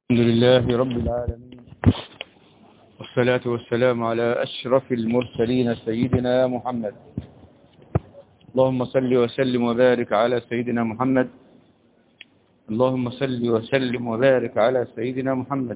الحمد لله رب العالمين، والصلاة والسلام على أشرف المرسلين سيدنا محمد. اللهم صل وسلم وبارك على سيدنا محمد. اللهم صل وسلم وبارك على سيدنا محمد.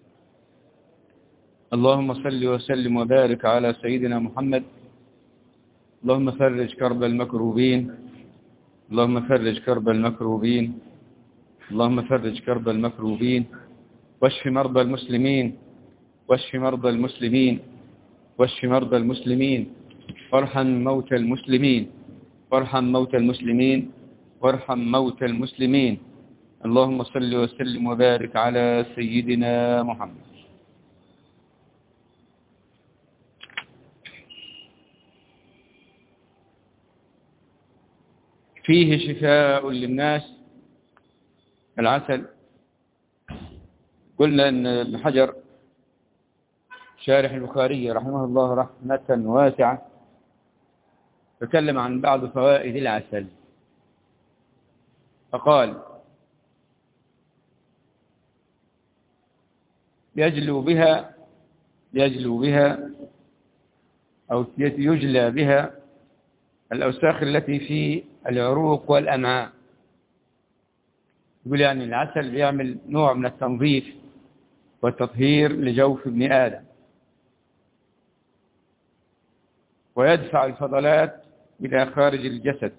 اللهم صل وسلم وبارك على سيدنا محمد. اللهم فرج كرب المكروبين. اللهم فرج كرب المكروبين. اللهم فرج كرب المكروبين، واشف مرضى المسلمين، واشف مرضى المسلمين، واشف مرضى المسلمين، وارحم موتى المسلمين، وارحم موتى المسلمين، وارحم موتى المسلمين. اللهم صل وسلم وبارك على سيدنا محمد. فيه شفاء للناس العسل. قلنا أن ابن حجر شارح البخاري رحمه الله رحمة واسعة تكلم عن بعض فوائد العسل، فقال: يجلو بها أو يجلى بها الأوساخ التي في العروق والأمعاء. يقول يعني العسل بيعمل نوع من التنظيف والتطهير لجوف ابن آدم، ويدفع الفضلات إلى خارج الجسد،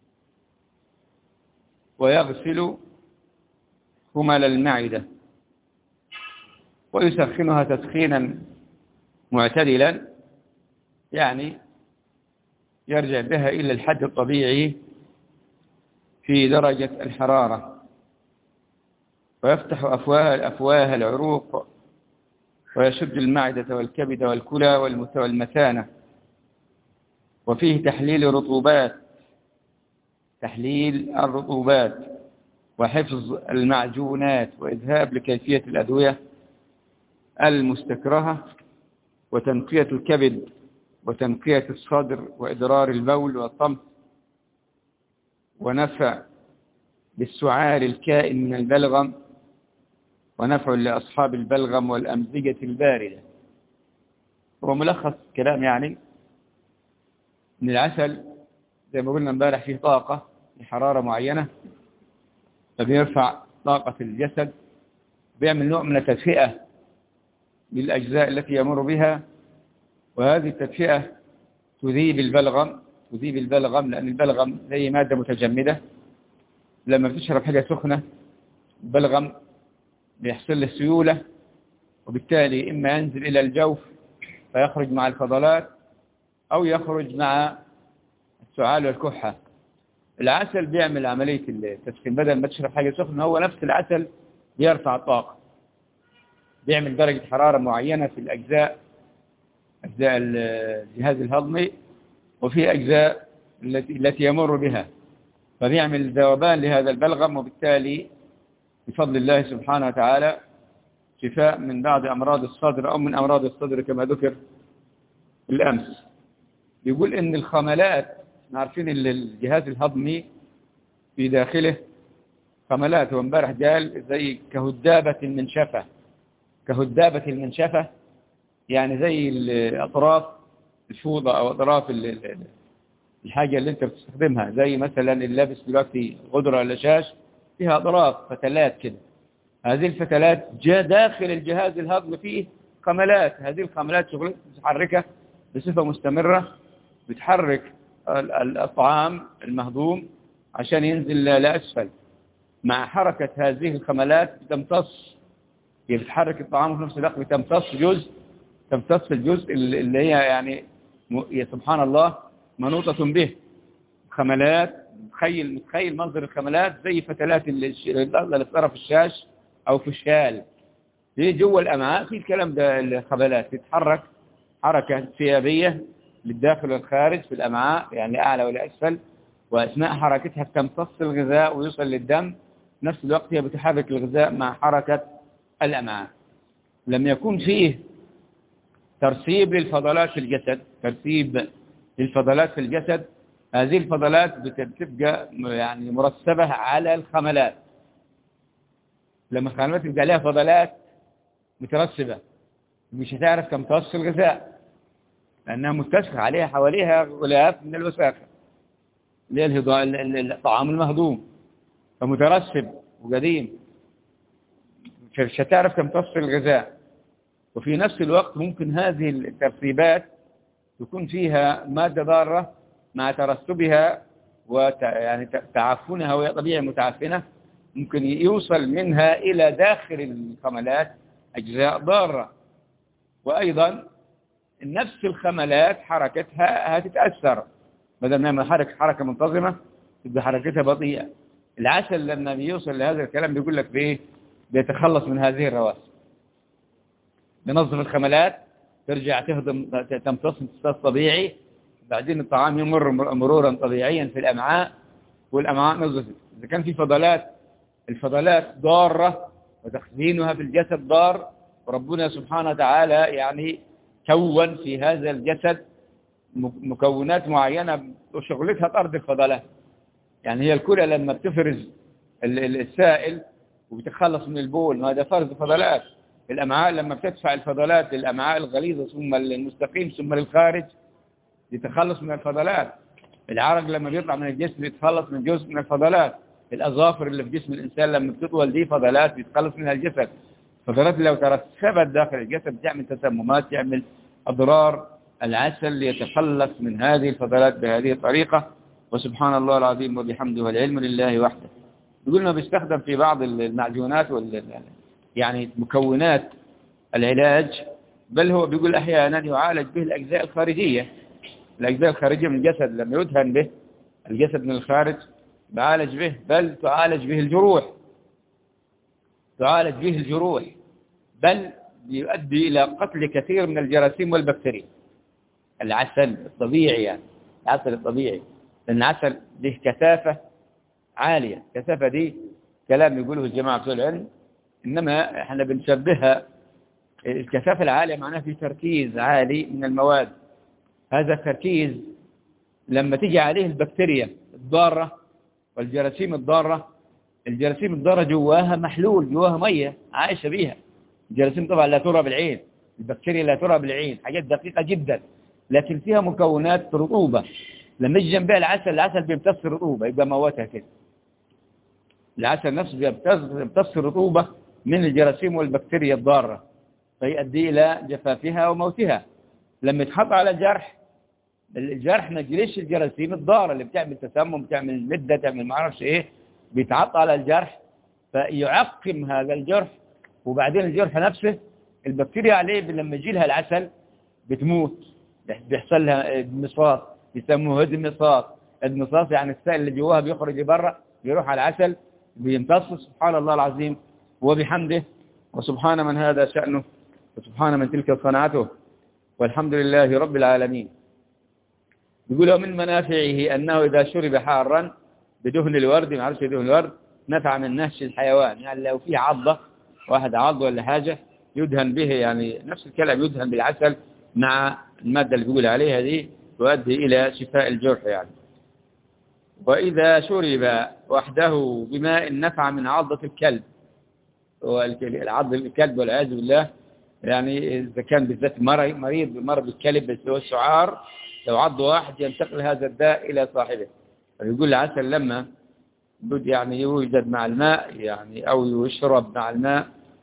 ويغسل خمل المعدة، ويسخنها تسخينا معتدلا، يعني يرجع بها إلى الحد الطبيعي في درجة الحرارة، ويفتح أفواه العروق، ويشد المعدة والكبد والكلى والمثانة. وفيه تحليل الرطوبات، وحفظ المعجونات، وإذهاب لكيفية الأدوية المستكرهة، وتنقية الكبد، وتنقية الصدر، وإدرار البول والطمس، ونفع بالسعال الكائن من البلغم، ونفع لأصحاب البلغم والأمزجة الباردة. هو ملخص كلام يعني من العسل زي ما قلنا امبارح فيه طاقة لحرارة معينة، فبيرفع طاقة الجسد، بيعمل نوع من التدفئة للأجزاء التي يمر بها، وهذه التدفئة تذيب البلغم، لأن البلغم زي مادة متجمدة، لما بتشرب حاجة سخنة البلغم بيحصل له سيولة، وبالتالي إما ينزل إلى الجوف فيخرج مع الفضلات، أو يخرج مع السعال والكحة. العسل بيعمل عملية التسخين، بدل ما تشرب حاجة سخنة هو نفس العسل بيرفع الطاقة، بيعمل درجة حرارة معينة في أجزاء الجهاز الهضمي، وفي أجزاء التي يمر بها، فبيعمل ذوبان لهذا البلغم، وبالتالي بفضل الله سبحانه وتعالى شفاء من بعض أمراض الصدر أو من أمراض الصدر كما ذكر بالأمس. يقول إن الخملات، عارفين الجهاز الهضمي في داخله خملات، وامبارح قال زي كهدابة المنشفة، يعني زي الأطراف الفوضى أو أطراف الحاجة اللي أنت بتستخدمها، زي مثلا اللابس دلوقتي غدرة ولا شاش فيها أطراف فتلات كده. هذه الفتلات جاء داخل الجهاز الهضمي فيه خملات، هذه الخملات شغلتها متحركة بصفة مستمرة، بتحرك الطعام المهضوم عشان ينزل لأسفل. مع حركة هذه الخملات بتمتص، بتحرك الطعام وفي نفس الوقت تمتص الجزء اللي هي يعني سبحان الله منوطة به خملات. متخيل منظر الخملات زي فتلات اللي في طرف الشاش أو في الشال، دي جوه الأمعاء في الكلام ده. الخملات تتحرك حركة ثيابية للداخل والخارج في الأمعاء، يعني أعلى ولا أسفل، وأثناء حركتها بتمتص الغذاء ويوصل للدم، في نفس الوقت هي بتحرك الغذاء مع حركة الأمعاء. لم يكن فيه ترسيب للفضلات في الجسد، هذه الفضلات بتبقى يعني مرسبة على الخملات، لما الخامات يبقى عليها فضلات مترسبة مش هتعرف تمتص الغذاء، لأنها متسخة عليها حواليها غلاف من الوساخة اللي هي الطعام المهضوم، فمترسب وقديم مش هتعرف تمتص الغذاء. وفي نفس الوقت ممكن هذه الترسيبات يكون فيها مادة ضارة مع ترسبها يعني تعفنها، وهي طبيعة متعفنة، ممكن يوصل منها إلى داخل الخملات أجزاء ضارة. وأيضا نفس الخملات حركتها هتتأثر، بدل ما حركة منتظمة تبقى حركتها بطيئة. العسل لما بيوصل لهذا الكلام بيقول لك بإيه؟ بيتخلص من هذه الرواسب، بنظم الخملات، ترجع تهضم تمتص امتصاص طبيعي، بعدين الطعام يمر مرورا طبيعيا في الأمعاء، والأمعاء نظفت. إذا كان في الفضلات ضارة وتخزينها في الجسد ضار، وربنا سبحانه وتعالى يعني كون في هذا الجسد مكونات معينة وشغلتها طرد الفضلات. يعني هي الكلى لما بتفرز السائل وبتخلص من البول، ما ده فرز فضلات. الأمعاء لما بتدفع الفضلات للأمعاء الغليظة ثم المستقيم ثم للخارج يتخلص من الفضلات. العرق لما بيطلع من الجسم يتخلص من جزء من الفضلات. الأظافر اللي في جسم الإنسان لما بتطول دي فضلات يتخلص منها الجسد. الفضلات لو ترسبت داخل الجسد تعمل تسممات، تعمل أضرار. العسل يتخلص من هذه الفضلات بهذه الطريقة. وسبحان الله العظيم وبحمده والعلم لله وحده. يقول انه بيستخدم في بعض المعجونات يعني مكونات العلاج، بل هو بيقول أحيانا يعالج به الأجزاء الخارجية. الأجزاء الخارجية من الجسد لما يدهن به الجسد من الخارج يعالج به، بل تعالج به الجروح، بل يؤدي إلى قتل كثير من الجراثيم والبكتيريا. العسل الطبيعي يعني العسل الطبيعي، لأن العسل له كثافة عالية. الكثافة دي كلام يقوله الجماعة بتوع العلم، إنما احنا بنشبهها الكثافة العالية معناها في تركيز عالي من المواد. هذا التركيز لما تيجي عليه البكتيريا الضارة والجراثيم الضارة، الجراثيم الضارة جواها محلول، جواها مية عايشة بيها. الجراثيم طبعا لا ترى بالعين، البكتيريا لا ترى بالعين، حاجات دقيقة جدا، لكن فيها مكونات رطوبة. لما يجي جنبها العسل بيمتص الرطوبة، يبقى موتها كده. العسل نفسه بيمتص الرطوبة من الجراثيم والبكتيريا الضارة، فيؤدي إلى جفافها وموتها. لما يتحط على الجرح ما تجريش الجراثيم الضارة اللي بتعمل تسمم، بتعمل مدة، تعمل ما اعرفش ايه، بيتحط على الجرح فيعقم هذا الجرح. وبعدين الجرح نفسه البكتيريا عليه لما يجي لها العسل بتموت، بيحصل لها مصاص، يسموه المصاص يعني السائل اللي جواها بيخرج لبره، بيروح على العسل بيمتص. سبحان الله العظيم وبحمده، وسبحان من هذا شأنه، وسبحان من تلك صنعته، والحمد لله رب العالمين. يقول من منافعه أنه إذا شرب حارا بدهن الورد، ما عرفش دهن الورد، نفع من نهش الحيوان. يعني لو فيه عضة، واحد عض ولا حاجة يدهن به، يعني نفس الكلام يدهن بالعسل مع المادة اللي بيقول عليها دي، تؤدي إلى شفاء الجرح يعني. وإذا شرب وحده بماء نفع من عضة الكلب، عض الكلب والعياذ بالله، يعني إذا كان بالذات مريض بمرض الكلب بس هو السعار، لو عض واحد ينتقل هذا الداء إلى صاحبه. فيقول العسل لما يعني يوجد مع الماء يعني أو يشرب مع الماء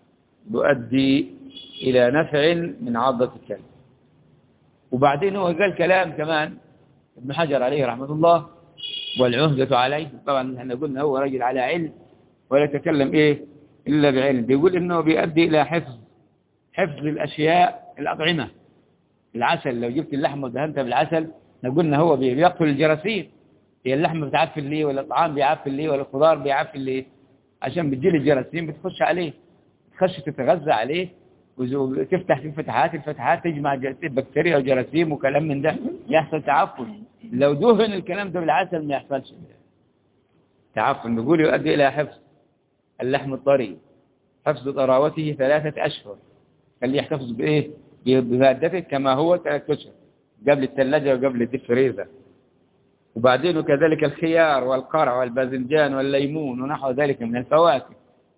يؤدي إلى نفع من عضة الكلب. وبعدين هو قال كلام كمان ابن حجر عليه رحمة الله، والعهدة عليه. طبعا احنا قلنا هو رجل على علم ولا يتكلم إلا بعلم. بيقول إنه بيؤدي إلى حفظ الأشياء، الأطعمة. العسل لو جبت اللحمة ودهنتها بالعسل، قلنا هو بيقتل الجراثيم. هي اللحمة بتعفن ليه، ولا الطعام بيعفن ليه، ولا الخضار بيعفن ليه؟ عشان بتجيل الجراثيم بتخش عليه، تخش تتغذى عليه، وتفتح في الفتحات تجمع بكتيريا وجراثيم وكلام من ده، يحصل تعفن. لو دهن الكلام ده بالعسل ما يحصلش تعفن. بيقول يؤدي إلى حفظ اللحم الطري، حفظ طراوته 3 أشهر. اللي يحتفظ بمادته كما هو 3 أشهر قبل الثلاجة وقبل الديب فريزر. وبعدين كذلك الخيار والقرع والباذنجان والليمون ونحو ذلك من الفواكه.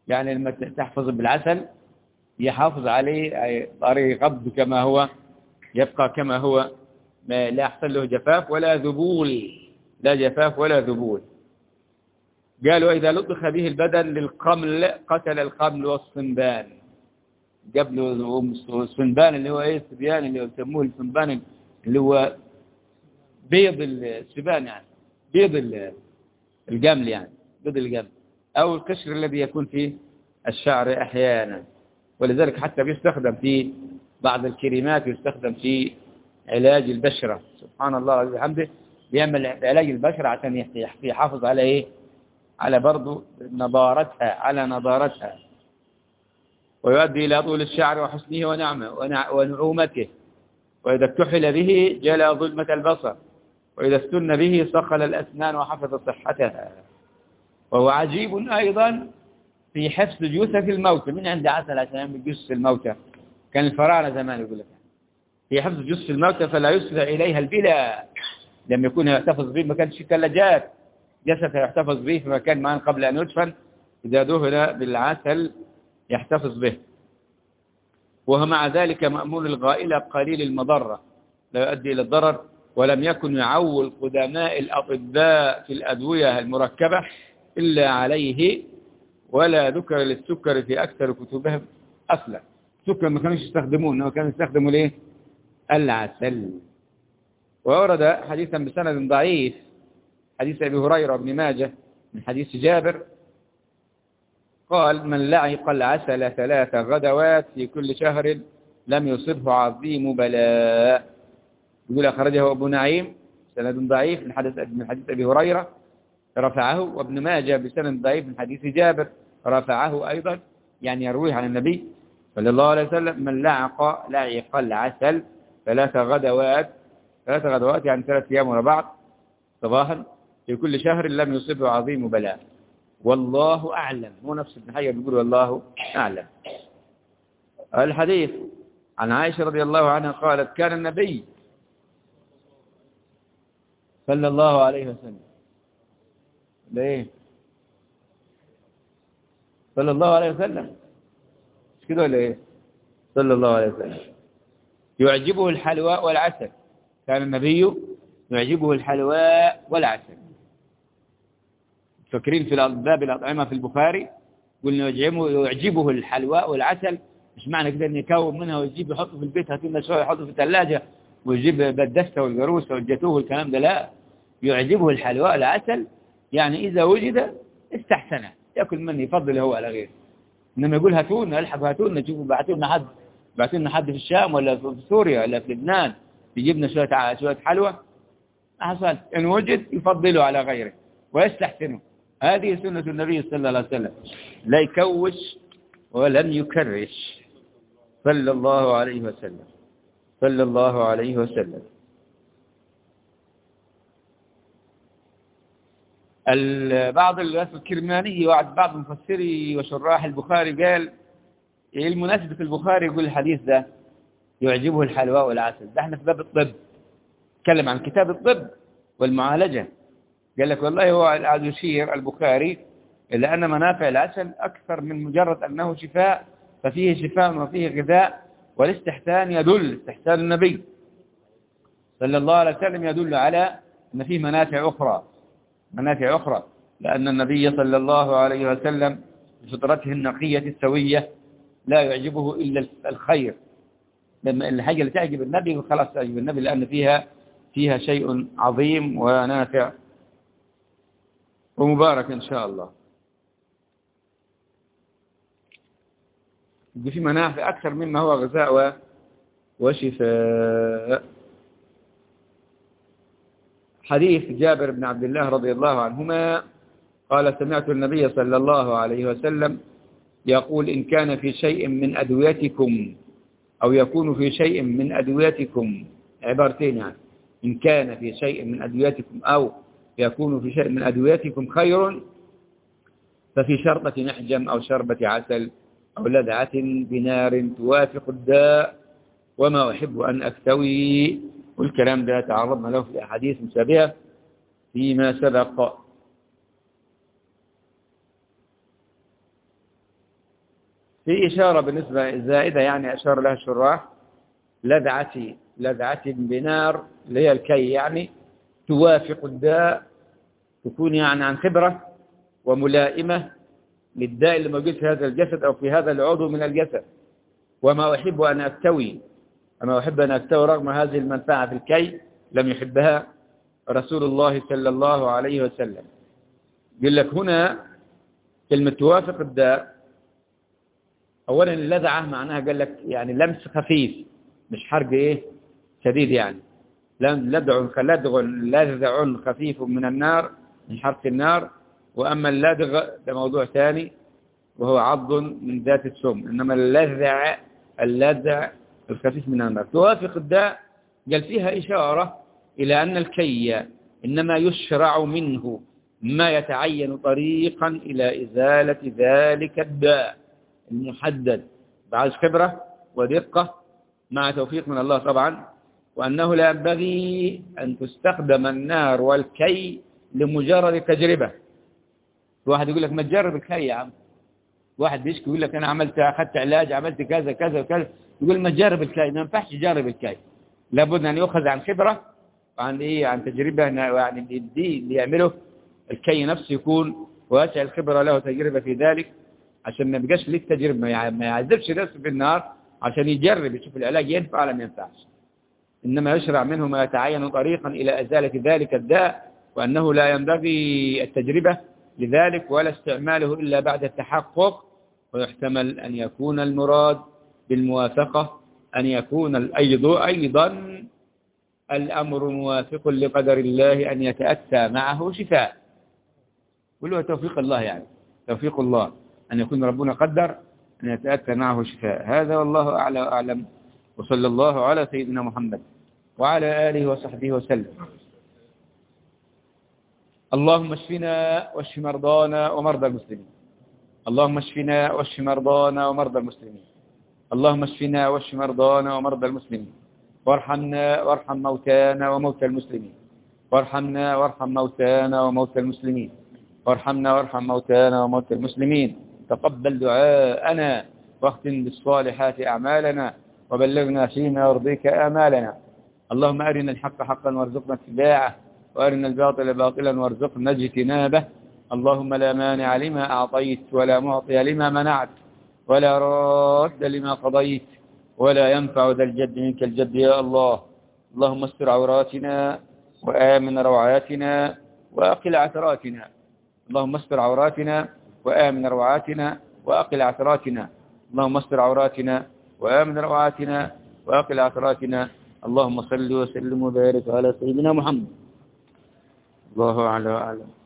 يعني لما تحفظ بالعسل يحافظ عليه، طريق قبض كما هو، يبقى كما هو، ما لا يحصل له جفاف ولا ذبول، لا جفاف ولا ذبول. قالوا إذا لطخ به البدن للقمل قتل القمل والصنبان. قبل الصنبان اللي هو ايه الصبيان اللي يسموه الصنبان اللي هو بيض السبان، يعني بيض الجمل، يعني بيض الجمل أو القشر الذي يكون فيه الشعر أحيانا. ولذلك حتى بيستخدم في بعض الكريمات، يستخدم في علاج البشرة. سبحان الله وبحمده، بيعمل علاج البشرة عشان يحافظ على ايه، على برضو نضارتها، على نضارتها. ويؤدي إلى طول الشعر وحسنه ونعومته. وإذا اكتحل به جلى ظلمة البصر، وإذا استن به صخل الأسنان وحفظ صحتها. وهو عجيب أيضا في حفظ جثث الموتى. من عند عسل عشان يعمل جثث الموتى؟ كان الفراعنة زمان يقول لك في حفظ جثث الموتى فلا يسرع إليها البلا. لم يكن يحتفظ به، ما كانش ثلاجات، جسد يحتفظ به في مكان معين قبل أن يدفن، إذا دهن بالعسل يحتفظ به. وهو مع ذلك مأمون الغائلة قليل المضرة، لا يؤدي إلى الضرر. ولم يكن يعول قدماء الأطباء في الأدوية المركبة إلا عليه، ولا ذكر للسكر في أكثر كتبهم أصلا. السكر ما كانوا يستخدمون، إنما كانوا يستخدموا ليه؟ العسل. وورد حديثا بسند ضعيف، حديث أبي هريرة بن ماجه من حديث جابر قال: من لعق العسل 3 غدوات في كل شهر لم يصبه عظيم بلاء. يقول أخرجه أبو نعيم سند ضعيف من حديث أبي هريرة رفعه، وابن ماجه بسند ضعيف من حديث جابر رفعه أيضا، يعني يرويه عن النبي صلى الله عليه وسلم: من لعق العسل 3 غدوات، 3 غدوات يعني 3 أيام ورا بعض صباحا في كل شهر لم يصبه عظيم بلاء. والله أعلم. مو نفس ابن حجر بيقول والله أعلم. الحديث عن عائشة رضي الله عنها قالت: كان النبي صلى الله عليه وسلم، ليه صلى الله عليه وسلم، مش كده ولا ايه؟ صلى الله عليه وسلم يعجبه الحلواء والعسل. كان النبي يعجبه الحلواء والعسل. فاكرين في باب الأطعمة في البخاري قلنا يعجبه الحلواء والعسل، مش معنى كده ان يكون منها ويجيب يحطه في البيت، هاتوا لنا شويه يحطه في الثلاجه ويجيب بدسته والجروسه والجاتوه والكلام ده، لا. يعجبه الحلواء والعسل يعني اذا وجد استحسنه ياكل منه، يفضل هو على غيره. انما يقول هاتوا لنا، الحقوا هاتوا لنا، شوفوا بعثوا لنا حد في الشام ولا في سوريا ولا في لبنان يجيب لنا شويه حلوى، حصل ان وجد يفضله على غيره ويستحسنه. هذه سنة النبي صلى الله عليه وسلم، لا يكوش ولم يكرش صلى الله عليه وسلم، صلى الله عليه وسلم. بعض الكرماني وبعض مفسري وشراح البخاري قال ايه المناسبة في البخاري يقول الحديث ده يعجبه الحلواء والعسل؟ ده احنا في باب الطب، تكلم عن كتاب الطب والمعالجة. قال لك والله هو قاعد يشير البخاري إلى أن منافع العسل أكثر من مجرد أنه شفاء، ففيه شفاء وفيه غذاء. والاستحسان يدل، استحسان النبي صلى الله عليه وسلم يدل على أن فيه منافع أخرى، منافع أخرى، لأن النبي صلى الله عليه وسلم بفطرته النقية السوية لا يعجبه إلا الخير. لما الحاجة اللي تعجب النبي خلاص تعجب النبي، لأن فيها شيء عظيم ونافع ومبارك إن شاء الله. في منافع أكثر مما هو غذاء وشفاء. حديث جابر بن عبد الله رضي الله عنهما قال: سمعت النبي صلى الله عليه وسلم يقول: إن كان في شيء من أدويتكم أو يكون في شيء من أدويتكم، عبارتين يعني، إن كان في شيء من أدويتكم أو يكون في شيء من أدويتكم خير ففي شربة محجم أو شربة عسل أو لذعة بنار توافق الداء وما أحب أن أكتوي. والكلام ده تعرضنا له في أحاديث مشابهة فيما سبق. في إشارة بالنسبة زائدة يعني أشار لها الشراح، لذعة بنار اللي هي الكي يعني توافق الداء، تكون يعني عن خبرة وملائمة للداء اللي موجود في هذا الجسد أو في هذا العضو من الجسد. وما أحب أن أكتوي رغم هذه المنفعة في الكي لم يحبها رسول الله صلى الله عليه وسلم. يقول لك هنا كلمة توافق الداء، أولا اللذعة معناها قال لك يعني لمس خفيف مش حرق شديد، يعني لذع خفيف من النار من حرق النار. وأما اللدغ ده موضوع ثاني وهو عض من ذات السم، إنما اللذع الخفيف من النار. توافق الداء قال فيها إشارة إلى أن الكي إنما يشرع منه ما يتعين طريقا إلى إزالة ذلك الداء المحدد بعد خبرة ودقة مع توفيق من الله طبعا، وأنه لا ينبغي أن تستخدم النار والكي لمجرد تجربة. واحد يقول لك ما تجرب الكي يا عم، واحد بيشكي يقول لك أنا أخذت علاج عملت كذا كذا وكذا، يقول ما تجرب الكي. ما ينفعش تجرب الكي، لابد أن يؤخذ عن خبرة عن تجربة، يعني اللي يعمله الكي نفسه يكون واسع الخبرة له تجربة في ذلك، عشان ما يبقاش ليك تجربة، ما يعذبش نفسه في النار عشان يجرب يشوف العلاج ينفع ولا ما ينفعش. إنما يشرع منه ما يتعين طريقا إلى إزالة ذلك الداء، وأنه لا ينبغي التجربة لذلك ولا استعماله إلا بعد التحقق. ويحتمل أن يكون المراد بالموافقة أن يكون أيضا الأمر موافق لقدر الله أن يتأتى معه شفاء، كله توفيق الله، يعني توفيق الله أن يكون ربنا قدر أن يتأتى معه شفاء. هذا والله أعلى وأعلم، وصلى الله على سيدنا محمد وعلى آله وصحبه وسلم. اللهم اشفنا واشف مرضانا ومرضى المسلمين. اللهم اشفنا واشف مرضانا ومرضى المسلمين. اللهم اشفنا واشف مرضانا ومرضى المسلمين، وارحمنا وارحم موتانا وموتى المسلمين، وارحمنا وارحم موتانا وموتى المسلمين، وارحمنا وارحم موتانا وموتى المسلمين. تقبل دعاءنا واختم بالصالحات أعمالنا، وبلغنا فيما يرضيك آمالنا. اللهم أرنا الحق حقا وارزقنا اتباعه، وأرنا الباطل باطلا وارزقنا اجتنابه. اللهم لا مانع لما أعطيت ولا معطي لما منعت ولا راد لما قضيت ولا ينفع ذا الجد منك الجد يا الله. اللهم استر عوراتنا وآمن روعاتنا وأقل عثراتنا. اللهم استر عوراتنا وآمن روعاتنا وأقل عثراتنا. اللهم استر عوراتنا وآمن روعاتنا وأقل عثراتنا. اللهم صل وسلم وبارك على سيدنا محمد. الله أعلى وأعلم.